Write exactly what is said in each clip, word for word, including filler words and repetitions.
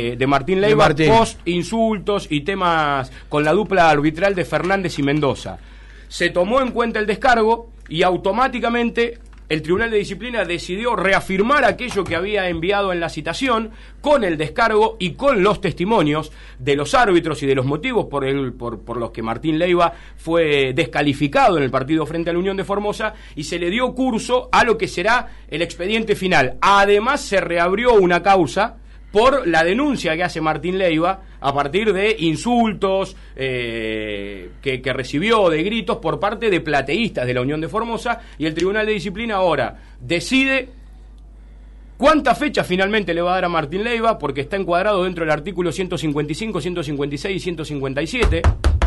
de, de Martín Leiva, Martín. Post insultos y temas con la dupla arbitral de Fernández y Mendoza. Se tomó en cuenta el descargo y automáticamente el Tribunal de Disciplina decidió reafirmar aquello que había enviado en la citación con el descargo y con los testimonios de los árbitros y de los motivos por, el, por, por los que Martín Leiva fue descalificado en el partido frente a la Unión de Formosa, y se le dio curso a lo que será el expediente final. Además, se reabrió una causa por la denuncia que hace Martín Leiva a partir de insultos eh, que, que recibió, de gritos por parte de plateístas de la Unión de Formosa, y el Tribunal de Disciplina ahora decide cuánta fecha finalmente le va a dar a Martín Leiva, porque está encuadrado dentro del artículo ciento cincuenta y cinco, ciento cincuenta y seis y ciento cincuenta y siete.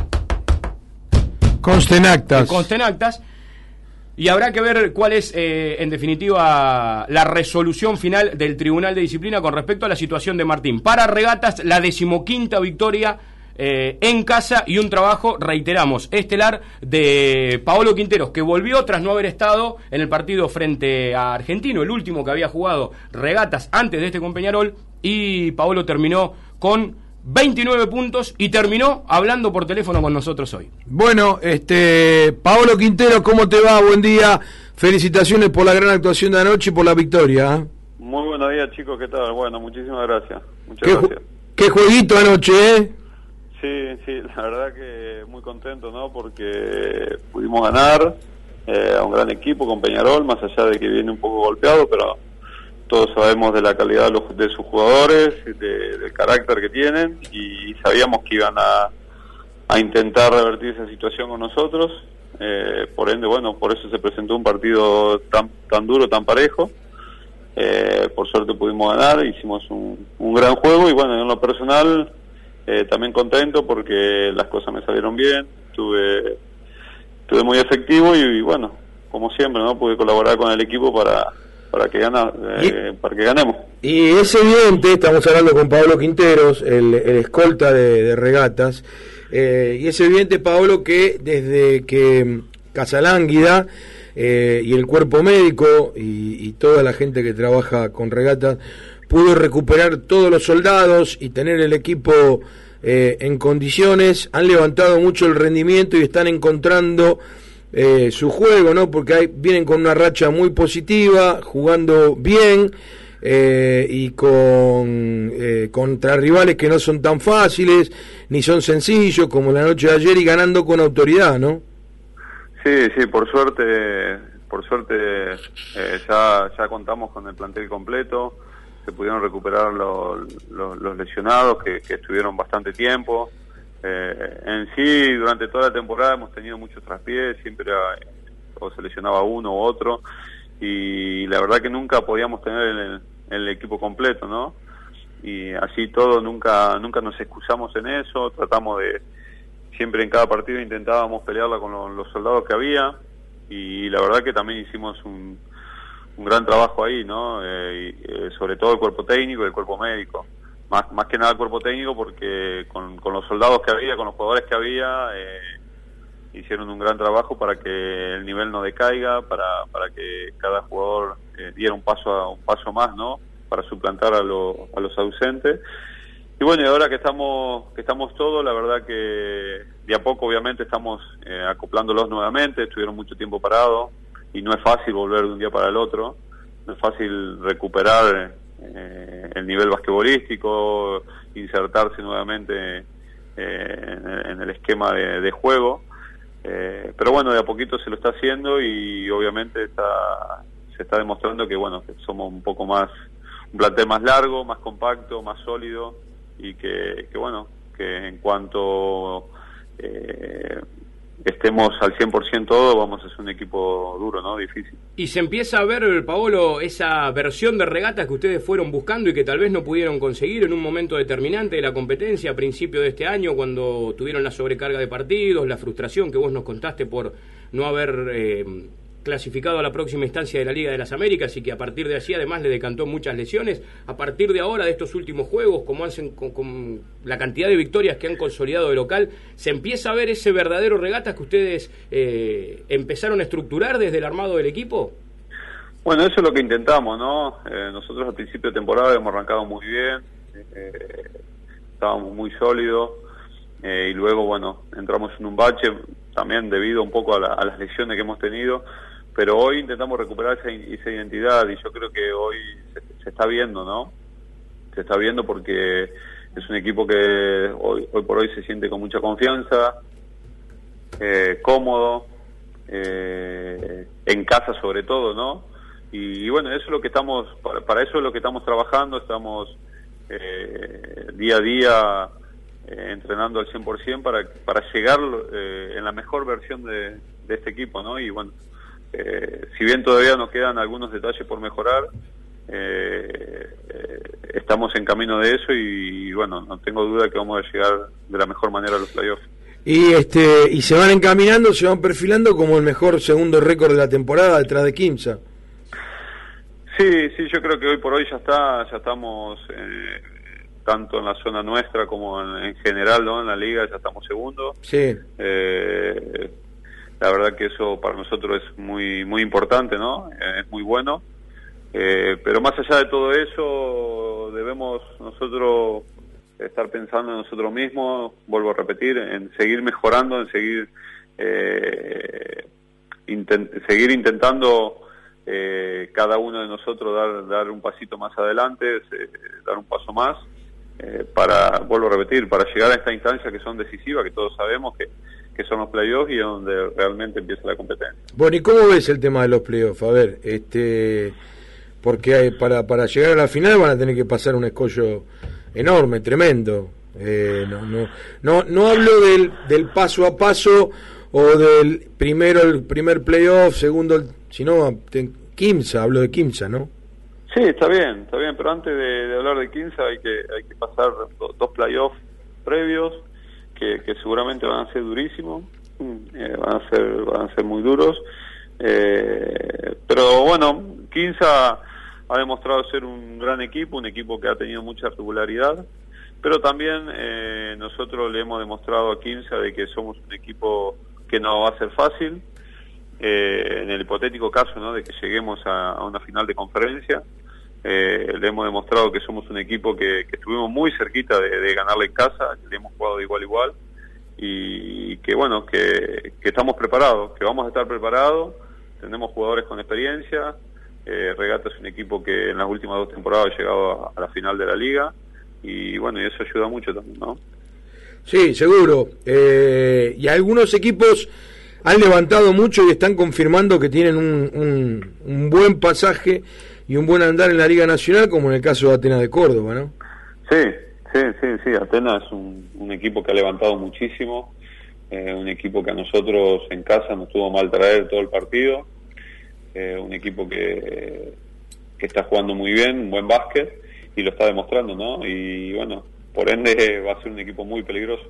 Consten actas. Consten actas. Y habrá que ver cuál es, eh, en definitiva, la resolución final del Tribunal de Disciplina con respecto a la situación de Martín. Para Regatas, la decimoquinta victoria eh, en casa y un trabajo, reiteramos, estelar de Paolo Quinteros, que volvió tras no haber estado en el partido frente a Argentino, el último que había jugado Regatas antes de este con Peñarol, y Paolo terminó con veintinueve puntos y terminó hablando por teléfono con nosotros hoy. Bueno, este Paolo Quintero, ¿cómo te va? Buen día. Felicitaciones por la gran actuación de anoche y por la victoria. ¿eh? Muy buenos días, chicos, ¿qué tal? Bueno, muchísimas gracias. Muchas ¿Qué, gracias. ¿Qué jueguito anoche, eh? Sí, sí, la verdad que muy contento, ¿no? Porque pudimos ganar eh, a un gran equipo con Peñarol, más allá de que viene un poco golpeado, pero todos sabemos de la calidad de, los, de sus jugadores, de, del carácter que tienen, y sabíamos que iban a, a intentar revertir esa situación con nosotros. Eh, por ende, bueno, por eso se presentó un partido tan tan duro, tan parejo. Eh, por suerte pudimos ganar, hicimos un, un gran juego, y bueno, en lo personal eh, también contento porque las cosas me salieron bien, estuve, estuve muy efectivo y, y bueno, como siempre, ¿no? Pude colaborar con el equipo para para que gana, eh, para que ganemos. Y es evidente, estamos hablando con Paolo Quinteros, el, el escolta de, de Regatas, eh, y es evidente, Paolo, que desde que Casalánguida eh, y el cuerpo médico y, y toda la gente que trabaja con Regatas pudo recuperar todos los soldados y tener el equipo eh, en condiciones, han levantado mucho el rendimiento y están encontrando Eh, su juego, ¿no? Porque hay, vienen con una racha muy positiva, jugando bien eh, y con eh, contra rivales que no son tan fáciles ni son sencillos como la noche de ayer, y ganando con autoridad, ¿no? Sí, sí, por suerte, por suerte eh, ya ya contamos con el plantel completo, se pudieron recuperar los, los, los lesionados que, que estuvieron bastante tiempo. Eh, en sí, durante toda la temporada hemos tenido muchos traspiés, siempre era, o se lesionaba uno u otro, y la verdad que nunca podíamos tener el, el equipo completo, ¿no? Y así todo, nunca nunca nos excusamos en eso, tratamos de, siempre en cada partido intentábamos pelearla con lo, los soldados que había, y la verdad que también hicimos un, un gran trabajo ahí, ¿no? Eh, y, eh, sobre todo el cuerpo técnico y el cuerpo médico. Más, más que nada el cuerpo técnico, porque con, con los soldados que había, con los jugadores que había, eh, hicieron un gran trabajo para que el nivel no decaiga, para para que cada jugador eh, diera un paso a, un paso más, ¿no? Para suplantar a, lo, a los ausentes. Y bueno, y ahora que estamos que estamos todos, la verdad que de a poco obviamente estamos eh, acoplándolos nuevamente. Estuvieron mucho tiempo parados y no es fácil volver de un día para el otro, no es fácil recuperar Eh, el nivel basquetbolístico, insertarse nuevamente eh, en, en el esquema de, de juego, eh, pero bueno, de a poquito se lo está haciendo, y obviamente está, se está demostrando que bueno, que somos un poco más, un plantel más largo, más compacto, más sólido, y que, que bueno, que en cuanto eh, estemos al cien por ciento todos, vamos a ser un equipo duro, ¿no? Difícil. Y se empieza a ver, Paolo, esa versión de Regatas que ustedes fueron buscando y que tal vez no pudieron conseguir en un momento determinante de la competencia a principio de este año, cuando tuvieron la sobrecarga de partidos, la frustración que vos nos contaste por no haber eh, clasificado a la próxima instancia de la Liga de las Américas, y que a partir de allí además le decantó muchas lesiones. A partir de ahora, de estos últimos juegos, como hacen con, con la cantidad de victorias que han consolidado de local, se empieza a ver ese verdadero Regatas que ustedes eh, empezaron a estructurar desde el armado del equipo. Bueno, eso es lo que intentamos, ¿no? Eh, nosotros al principio de temporada hemos arrancado muy bien, eh, estábamos muy sólidos, eh, y luego, bueno, entramos en un bache también debido un poco a, la, a las lesiones que hemos tenido, pero hoy intentamos recuperar esa, esa identidad, y yo creo que hoy se, se está viendo, ¿no? Se está viendo porque es un equipo que hoy, hoy por hoy se siente con mucha confianza, eh, cómodo, eh, en casa sobre todo, ¿no? Y, y bueno, eso es lo que estamos, para, para eso es lo que estamos trabajando, estamos eh, día a día eh, entrenando al cien por ciento para, para llegar eh, en la mejor versión de, de este equipo, ¿no? Y bueno, eh, si bien todavía nos quedan algunos detalles por mejorar, eh, eh, estamos en camino de eso, y, y bueno, no tengo duda que vamos a llegar de la mejor manera a los playoffs. Y este y se van encaminando, se van perfilando como el mejor segundo récord de la temporada detrás de Quimsa. Sí, sí, yo creo que hoy por hoy ya está, ya estamos eh, tanto en la zona nuestra como en, en general, ¿no? En la liga ya estamos segundos. Sí. Eh, la verdad que eso para nosotros es muy muy importante, ¿no? Eh, es muy bueno. Eh, pero más allá de todo eso, debemos nosotros estar pensando en nosotros mismos, vuelvo a repetir, en seguir mejorando, en seguir eh, intent, seguir intentando eh, cada uno de nosotros dar dar un pasito más adelante, eh, dar un paso más, eh, para, vuelvo a repetir, para llegar a esta instancia que son decisivas, que todos sabemos que, que son los playoffs y es donde realmente empieza la competencia. Bueno, ¿y cómo ves el tema de los playoffs? A ver, este porque hay, para, para llegar a la final van a tener que pasar un escollo enorme, tremendo. Eh, no, no, no, no hablo del, del paso a paso o del primero el primer playoff, segundo, el, sino Quimsa, hablo de Quimsa, ¿no? Sí, está bien, está bien, pero antes de, de hablar de Quimsa hay que hay que pasar do, dos playoffs previos que, que seguramente van a ser durísimos, eh, van a ser van a ser muy duros, eh, pero bueno, Quimsa ha demostrado ser un gran equipo, un equipo que ha tenido mucha regularidad, pero también eh, nosotros le hemos demostrado a Quimsa de que somos un equipo que no va a ser fácil, eh, en el hipotético caso, ¿no?, de que lleguemos a, a una final de conferencia, eh, le hemos demostrado que somos un equipo que, que estuvimos muy cerquita de, de ganarle en casa, que le hemos jugado de igual a igual, y que bueno, que, que estamos preparados, que vamos a estar preparados, tenemos jugadores con experiencia. Eh, Regata es un equipo que en las últimas dos temporadas ha llegado a, a la final de la liga, y bueno, y eso ayuda mucho también, ¿no? Sí, seguro. Eh, y algunos equipos han levantado mucho y están confirmando que tienen un, un, un buen pasaje y un buen andar en la Liga Nacional, como en el caso de Atenas de Córdoba, ¿no? Sí, sí, sí, sí. Atenas es un, un equipo que ha levantado muchísimo, eh, un equipo que a nosotros en casa nos tuvo mal traer todo el partido. Eh, un equipo que, que está jugando muy bien, un buen básquet, y lo está demostrando, ¿no? Y bueno, por ende va a ser un equipo muy peligroso.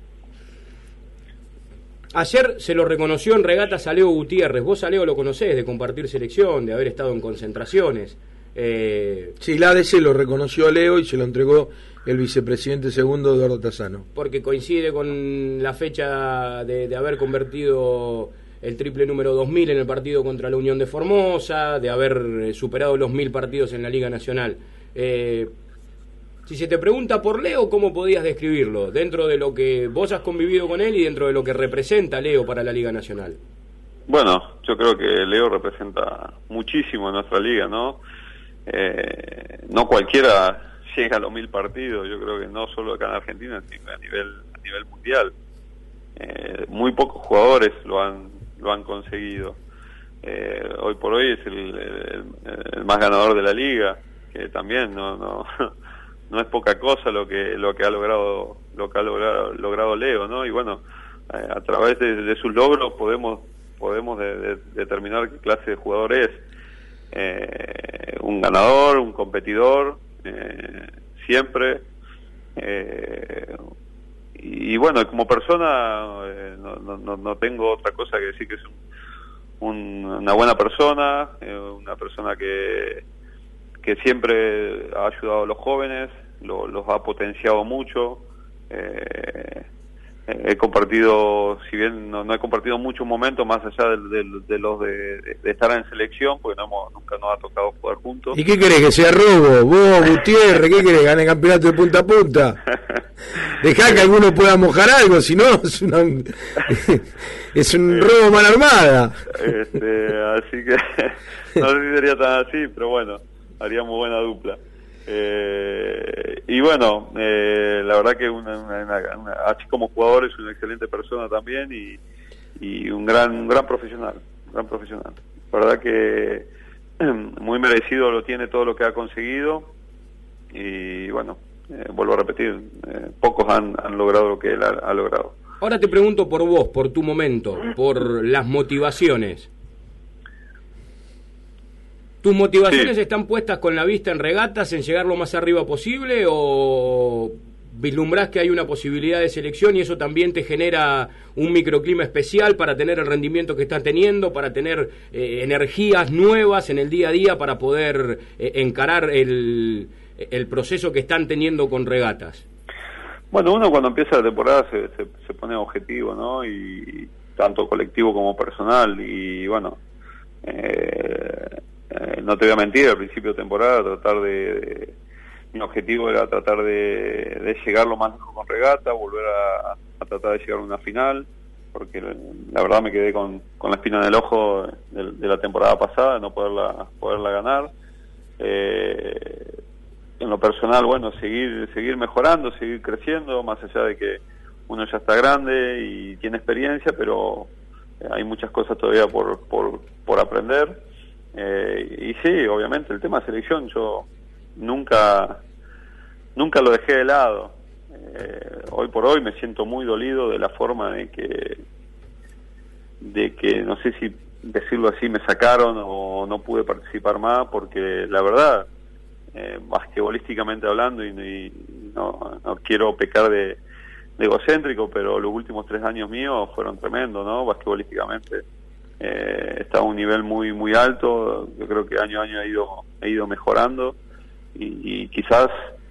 Ayer se lo reconoció en Regatas a Leo Gutiérrez. Vos a Leo lo conocés, de compartir selección, de haber estado en concentraciones. Eh... Sí, la A D C lo reconoció a Leo y se lo entregó el vicepresidente segundo, Eduardo Tassano. Porque coincide con la fecha de, de haber convertido el triple número dos mil en el partido contra la Unión de Formosa, de haber superado los mil partidos en la Liga Nacional. Eh, si se te pregunta por Leo, ¿cómo podías describirlo? Dentro de lo que vos has convivido con él y dentro de lo que representa Leo para la Liga Nacional. Bueno, yo creo que Leo representa muchísimo en nuestra liga, ¿no? Eh, no cualquiera llega a los mil partidos, yo creo que no solo acá en Argentina, sino a nivel, a nivel mundial. Eh, muy pocos jugadores lo han lo han conseguido. Eh, hoy por hoy es el, el, el más ganador de la liga, que también no no no es poca cosa lo que lo que ha logrado lo que ha logrado, logrado Leo, ¿no? Y bueno, eh, a través de, de sus logros podemos podemos de, de, determinar qué clase de jugador es. Eh, un ganador, un competidor, eh, siempre. Eh, y bueno, como persona eh, no, no, no tengo otra cosa que decir que es un, un, una buena persona, eh, una persona que, que siempre ha ayudado a los jóvenes, lo, los ha potenciado mucho. Eh, he compartido, si bien no, no he compartido muchos momentos más allá de, de, de los de, de estar en selección, porque no hemos, nunca nos ha tocado jugar juntos. ¿Y qué querés? ¿Que sea robo? ¿Vos, Gutiérrez? ¿Qué querés? ¿Gane campeonato de punta a punta? Dejá que alguno pueda mojar algo, si no es, una, es un robo mal armada. Este, así que no sé si sería tan así, pero bueno, haríamos buena dupla. Eh, y bueno, eh, la verdad que una, una, una, una, así como jugador es una excelente persona también y, y un gran un gran profesional, un gran profesional. La verdad que muy merecido lo tiene todo lo que ha conseguido y bueno, eh, vuelvo a repetir, eh, pocos han, han logrado lo que él ha, ha logrado. Ahora te pregunto por vos, por tu momento, por las motivaciones. ¿Tus motivaciones sí. están puestas con la vista en regatas, en llegar lo más arriba posible, o vislumbrás que hay una posibilidad de selección y eso también te genera un microclima especial para tener el rendimiento que estás teniendo, para tener eh, energías nuevas en el día a día para poder eh, encarar el, el proceso que están teniendo con regatas? Bueno, uno cuando empieza la temporada se, se, se pone objetivo, ¿no? Y tanto colectivo como personal, y bueno, eh, eh, no te voy a mentir, al principio de temporada tratar de, de mi objetivo era tratar de, de llegar lo más lejos con regata, volver a, a tratar de llegar a una final, porque la verdad me quedé con, con la espina en el ojo de, de la temporada pasada, de no poderla, poderla ganar. Eh, en lo personal, bueno, seguir, seguir mejorando, seguir creciendo, más allá de que uno ya está grande y tiene experiencia, pero hay muchas cosas todavía por, por, por aprender. Eh, y sí, obviamente, el tema de selección, yo nunca nunca lo dejé de lado. Eh, hoy por hoy me siento muy dolido de la forma de que de que no sé si decirlo así, me sacaron o no pude participar más, porque la verdad, eh, basquetbolísticamente hablando, y, y no, no quiero pecar de, de egocéntrico, pero los últimos tres años míos fueron tremendos, ¿no? Basquetbolísticamente eh, estaba a un nivel muy muy alto. Yo creo que año a año he ido he ido mejorando y, y quizás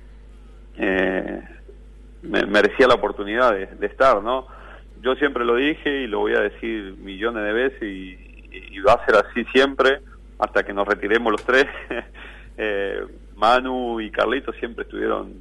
eh, me merecía la oportunidad de, de estar, ¿no? Yo siempre lo dije y lo voy a decir millones de veces y, y va a ser así siempre hasta que nos retiremos los tres. eh, Manu y Carlitos siempre estuvieron,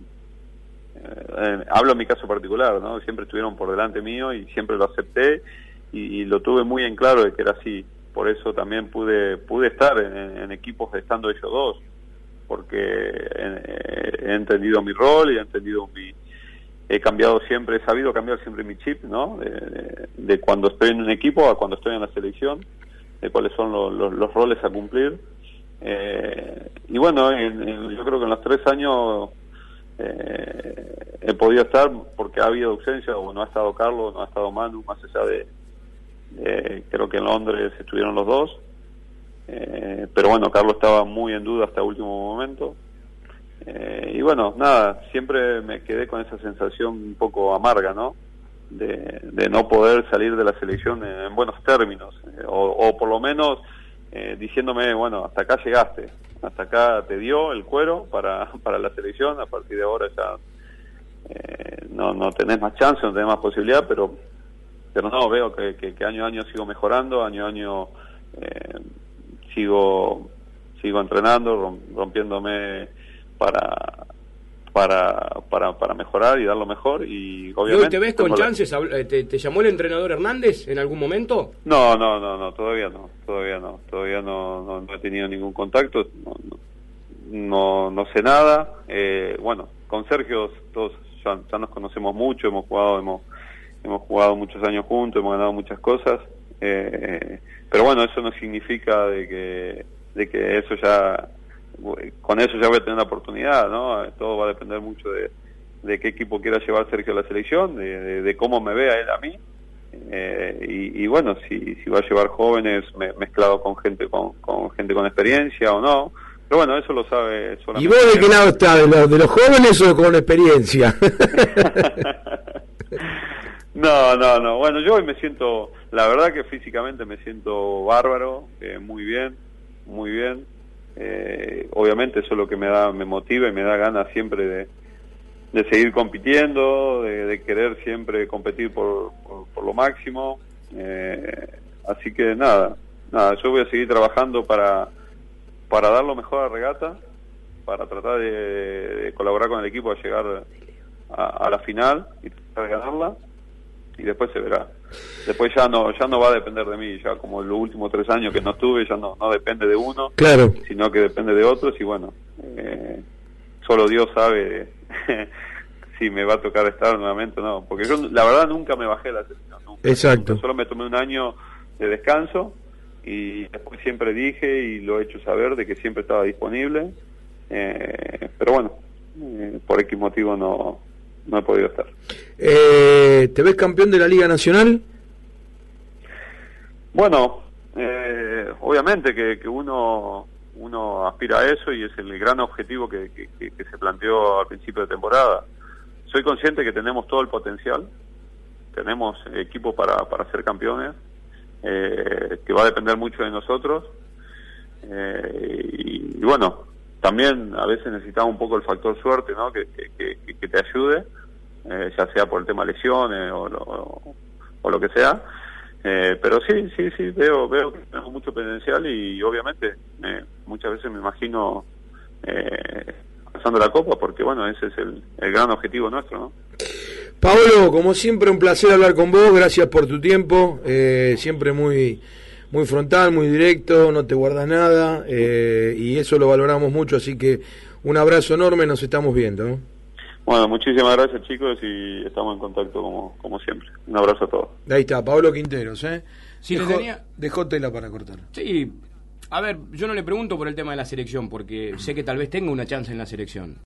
eh, hablo en mi caso particular, ¿no? Siempre estuvieron por delante mío y siempre lo acepté y, y lo tuve muy en claro de que era así. Por eso también pude pude estar en, en equipos estando ellos dos, porque he, he entendido mi rol y he entendido mi he cambiado siempre, he sabido cambiar siempre mi chip, ¿no? De, de, de cuando estoy en un equipo a cuando estoy en la selección, de cuáles son los, los, los roles a cumplir. Eh, y bueno, en, en, yo creo que en los tres años eh, he podido estar porque ha habido ausencia, o no ha estado Carlos, no ha estado Manu, más allá de, de creo que en Londres estuvieron los dos. Eh, pero bueno, Carlos estaba muy en duda hasta el último momento. Eh, y bueno, nada, siempre me quedé con esa sensación un poco amarga, ¿no? De, de no poder salir de la selección en, en buenos términos, eh, o, o por lo menos eh, diciéndome, bueno, hasta acá llegaste, hasta acá te dio el cuero para, para la selección, a partir de ahora ya eh, no, no tenés más chance, no tenés más posibilidad, pero pero no, veo que, que, que año a año sigo mejorando, año a año eh, sigo sigo entrenando, rompiéndome para para para para mejorar y dar lo mejor. Y obviamente. ¿Y hoy te ves con chances? La... ¿Te, ¿Te llamó el entrenador Hernández en algún momento? No, no, no, no, todavía no, todavía no, todavía no, no, no he tenido ningún contacto, no, no, no, no sé nada. Eh, bueno, con Sergio todos ya, ya nos conocemos mucho, hemos jugado, hemos hemos jugado muchos años juntos, hemos ganado muchas cosas. Eh, pero bueno, eso no significa de que de que eso ya con eso ya voy a tener la oportunidad, ¿no? Todo va a depender mucho de, de qué equipo quiera llevar Sergio a la selección, de, de, de cómo me vea él a mí, eh, y, y bueno, si, si va a llevar jóvenes me, mezclado con gente con, con gente con experiencia o no, pero bueno, eso lo sabe solamente. ¿Y vos de qué lado estás? ¿De los, de los jóvenes o con experiencia? No, no, no, bueno, yo hoy me siento, la verdad que físicamente me siento bárbaro, eh, muy bien, muy bien. Eh, obviamente eso es lo que me da, me motiva y me da ganas siempre de, de seguir compitiendo, de, de querer siempre competir por, por, por lo máximo. Eh, así que nada, nada, yo voy a seguir trabajando para para dar lo mejor a Regata, para tratar de, de colaborar con el equipo a llegar a, a la final y tratar de ganarla, y después se verá. Después ya no ya no va a depender de mí, ya como los últimos tres años que no estuve, ya no, no depende de uno, claro, sino que depende de otros, y bueno, eh, solo Dios sabe si me va a tocar estar nuevamente o no, porque yo la verdad nunca me bajé de la selección, nunca. Exacto. Solo me tomé un año de descanso, y después siempre dije y lo he hecho saber de que siempre estaba disponible, eh, pero bueno, eh, por X motivo no, no he podido estar. Eh, ¿Te ves campeón de la Liga Nacional? Bueno, eh, obviamente que, que uno uno aspira a eso, y es el gran objetivo que, que, que se planteó al principio de temporada. Soy consciente que tenemos todo el potencial, tenemos equipo para, para ser campeones, eh, que va a depender mucho de nosotros, eh, y, y bueno, también a veces necesitamos un poco el factor suerte, ¿no? que, que, que, que te ayude, eh, ya sea por el tema lesiones o lo, o lo que sea. Eh, pero sí, sí, sí, veo veo que tenemos mucho potencial, y obviamente eh, muchas veces me imagino eh, pasando la Copa, porque bueno, ese es el, el gran objetivo nuestro, ¿no? Paolo, como siempre, un placer hablar con vos, gracias por tu tiempo, eh, siempre muy muy frontal, muy directo, no te guardas nada, eh, y eso lo valoramos mucho, así que un abrazo enorme, nos estamos viendo, ¿no? Bueno, muchísimas gracias, chicos, y estamos en contacto como, como siempre. Un abrazo a todos. Ahí está, Paolo Quinteros, ¿eh? Sí, dejó, le tenía... dejó tela para cortar. Sí, a ver, yo no le pregunto por el tema de la selección, porque sé que tal vez tenga una chance en la selección.